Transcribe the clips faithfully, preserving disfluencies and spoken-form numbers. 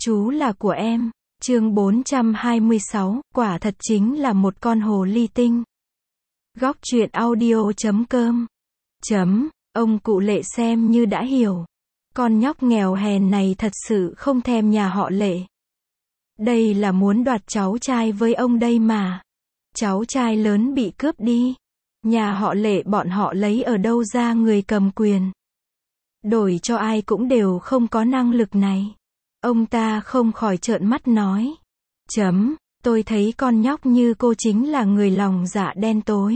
Chú là của em. Chương bốn trăm hai mươi sáu, quả thật chính là một con hồ ly tinh. Góc truyện audio chấm com. Chấm, ông cụ Lệ xem như đã hiểu. Con nhóc nghèo hèn này thật sự không thèm nhà họ Lệ. Đây là muốn đoạt cháu trai với ông đây mà. Cháu trai lớn bị cướp đi. Nhà họ Lệ bọn họ lấy ở đâu ra người cầm quyền. Đổi cho ai cũng đều không có năng lực này. Ông ta không khỏi trợn mắt nói. Chấm, tôi thấy con nhóc như cô chính là người lòng dạ đen tối.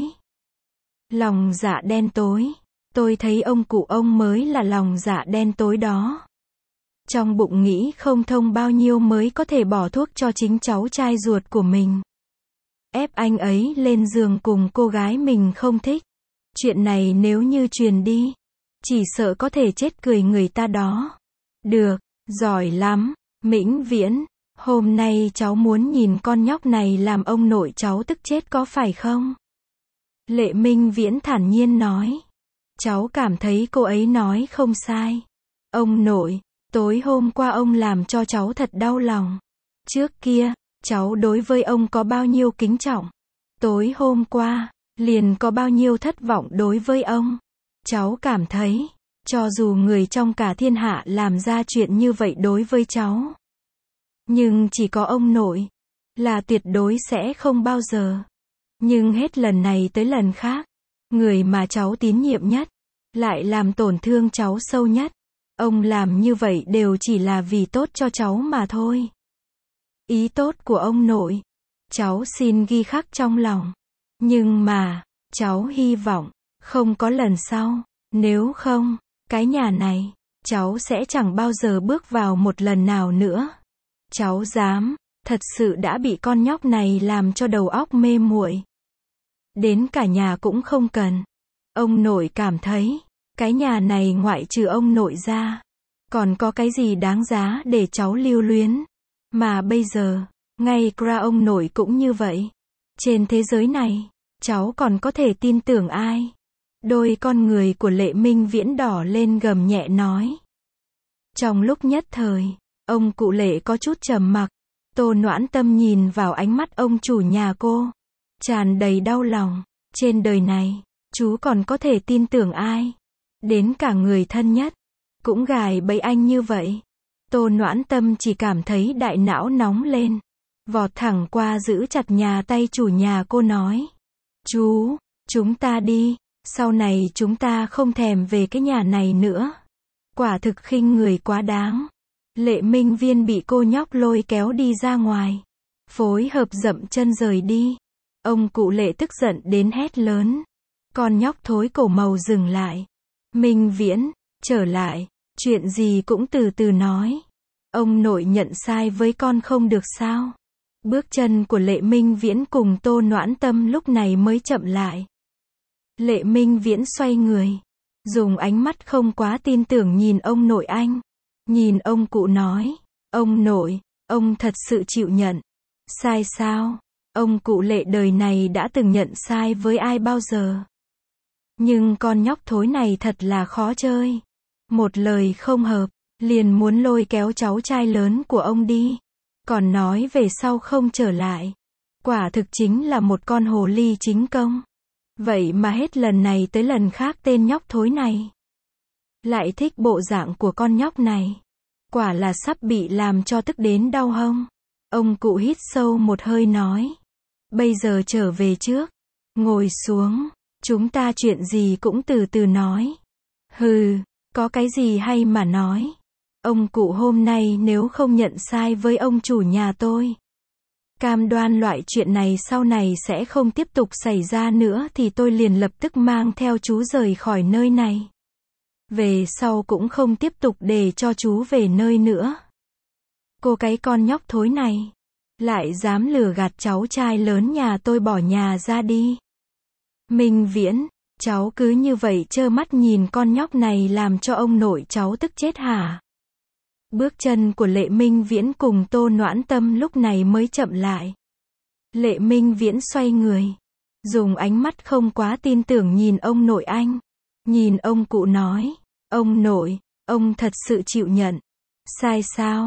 Lòng dạ đen tối. Tôi thấy ông cụ ông mới là lòng dạ đen tối đó. Trong bụng nghĩ không thông bao nhiêu mới có thể bỏ thuốc cho chính cháu trai ruột của mình. Ép anh ấy lên giường cùng cô gái mình không thích. Chuyện này nếu như truyền đi, chỉ sợ có thể chết cười người ta đó. Được, giỏi lắm, Mĩnh Viễn, hôm nay cháu muốn nhìn con nhóc này làm ông nội cháu tức chết có phải không? Lệ Minh Viễn thản nhiên nói. Cháu cảm thấy cô ấy nói không sai. Ông nội, tối hôm qua ông làm cho cháu thật đau lòng. Trước kia, cháu đối với ông có bao nhiêu kính trọng. Tối hôm qua, liền có bao nhiêu thất vọng đối với ông. Cháu cảm thấy, cho dù người trong cả thiên hạ làm ra chuyện như vậy đối với cháu, nhưng chỉ có ông nội, là tuyệt đối sẽ không bao giờ. Nhưng hết lần này tới lần khác, người mà cháu tín nhiệm nhất, lại làm tổn thương cháu sâu nhất. Ông làm như vậy đều chỉ là vì tốt cho cháu mà thôi. Ý tốt của ông nội, cháu xin ghi khắc trong lòng. Nhưng mà, cháu hy vọng, không có lần sau. Nếu không, cái nhà này, cháu sẽ chẳng bao giờ bước vào một lần nào nữa. Cháu dám, thật sự đã bị con nhóc này làm cho đầu óc mê muội. Đến cả nhà cũng không cần. Ông nội cảm thấy, cái nhà này ngoại trừ ông nội ra, còn có cái gì đáng giá để cháu lưu luyến. Mà bây giờ, ngay cả ông nội cũng như vậy. Trên thế giới này, cháu còn có thể tin tưởng ai? Đôi con người của Lệ Minh Viễn đỏ lên gầm nhẹ nói. Trong lúc nhất thời, ông cụ Lệ có chút trầm mặc. Tô Noãn Tâm nhìn vào ánh mắt ông chủ nhà cô, tràn đầy đau lòng. Trên đời này, chú còn có thể tin tưởng ai? Đến cả người thân nhất, cũng gài bẫy anh như vậy. Tô Noãn Tâm chỉ cảm thấy đại não nóng lên. Vọt thẳng qua giữ chặt nhà tay chủ nhà cô nói. Chú, chúng ta đi. Sau này chúng ta không thèm về cái nhà này nữa. Quả thực khinh người quá đáng. Lệ Minh Viên bị cô nhóc lôi kéo đi ra ngoài. Phối hợp dậm chân rời đi. Ông cụ Lệ tức giận đến hét lớn. Con nhóc thối cổ màu dừng lại. Minh Viễn, trở lại. Chuyện gì cũng từ từ nói. Ông nội nhận sai với con không được sao? Bước chân của Lệ Minh Viễn cùng Tô Noãn Tâm lúc này mới chậm lại. Lệ Minh Viễn xoay người, dùng ánh mắt không quá tin tưởng nhìn ông nội anh. Nhìn ông cụ nói, ông nội, ông thật sự chịu nhận. Sai sao? Ông cụ Lệ đời này đã từng nhận sai với ai bao giờ? Nhưng con nhóc thối này thật là khó chơi. Một lời không hợp, liền muốn lôi kéo cháu trai lớn của ông đi. Còn nói về sau không trở lại. Quả thực chính là một con hồ ly chính công. Vậy mà hết lần này tới lần khác tên nhóc thối này lại thích bộ dạng của con nhóc này. Quả là sắp bị làm cho tức đến đau hông. Ông cụ hít sâu một hơi nói. Bây giờ trở về trước. Ngồi xuống. Chúng ta chuyện gì cũng từ từ nói. Hừ, có cái gì hay mà nói. Ông cụ hôm nay nếu không nhận sai với ông chủ nhà tôi, cam đoan loại chuyện này sau này sẽ không tiếp tục xảy ra nữa thì tôi liền lập tức mang theo chú rời khỏi nơi này. Về sau cũng không tiếp tục để cho chú về nơi nữa. Cô cái con nhóc thối này, lại dám lừa gạt cháu trai lớn nhà tôi bỏ nhà ra đi. Minh Viễn, cháu cứ như vậy trơ mắt nhìn con nhóc này làm cho ông nội cháu tức chết hả? Bước chân của Lệ Minh Viễn cùng Tô Noãn Tâm lúc này mới chậm lại. Lệ Minh Viễn xoay người, dùng ánh mắt không quá tin tưởng nhìn ông nội anh. Nhìn ông cụ nói, ông nội, ông thật sự chịu nhận. Sai sao?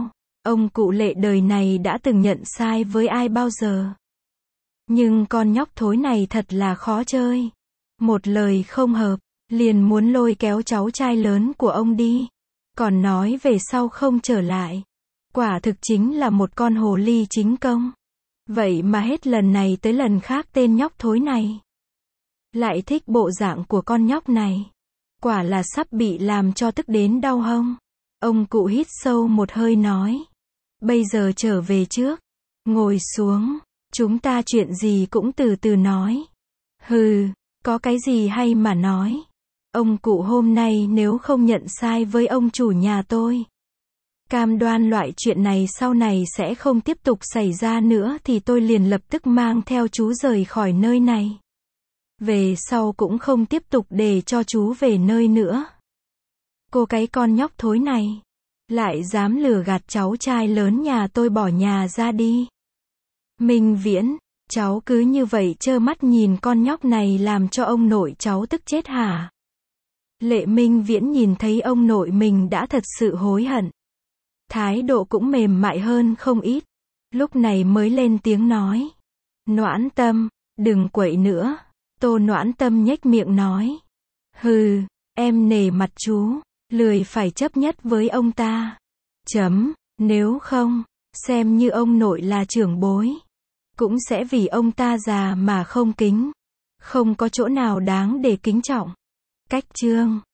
Ông cụ Lệ đời này đã từng nhận sai với ai bao giờ. Nhưng con nhóc thối này thật là khó chơi. Một lời không hợp, liền muốn lôi kéo cháu trai lớn của ông đi. Còn nói về sau không trở lại. Quả thực chính là một con hồ ly chính công. Vậy mà hết lần này tới lần khác tên nhóc thối này lại thích bộ dạng của con nhóc này. Quả là sắp bị làm cho tức đến đau hông. Ông cụ hít sâu một hơi nói. Bây giờ trở về trước. Ngồi xuống. Chúng ta chuyện gì cũng từ từ nói. Hừ, có cái gì hay mà nói. Ông cụ hôm nay nếu không nhận sai với ông chủ nhà tôi, cam đoan loại chuyện này sau này sẽ không tiếp tục xảy ra nữa thì tôi liền lập tức mang theo chú rời khỏi nơi này. Về sau cũng không tiếp tục để cho chú về nơi nữa. Cô cái con nhóc thối này, lại dám lừa gạt cháu trai lớn nhà tôi bỏ nhà ra đi. Minh Viễn, cháu cứ như vậy trơ mắt nhìn con nhóc này làm cho ông nội cháu tức chết hả? Lệ Minh Viễn nhìn thấy ông nội mình đã thật sự hối hận. Thái độ cũng mềm mại hơn không ít. Lúc này mới lên tiếng nói. Noãn Tâm, đừng quậy nữa. Tô Noãn Tâm nhếch miệng nói. Hừ, em nể mặt chú, lười phải chấp nhất với ông ta. Chấm, nếu không, xem như ông nội là trưởng bối. Cũng sẽ vì ông ta già mà không kính. Không có chỗ nào đáng để kính trọng. Cách chương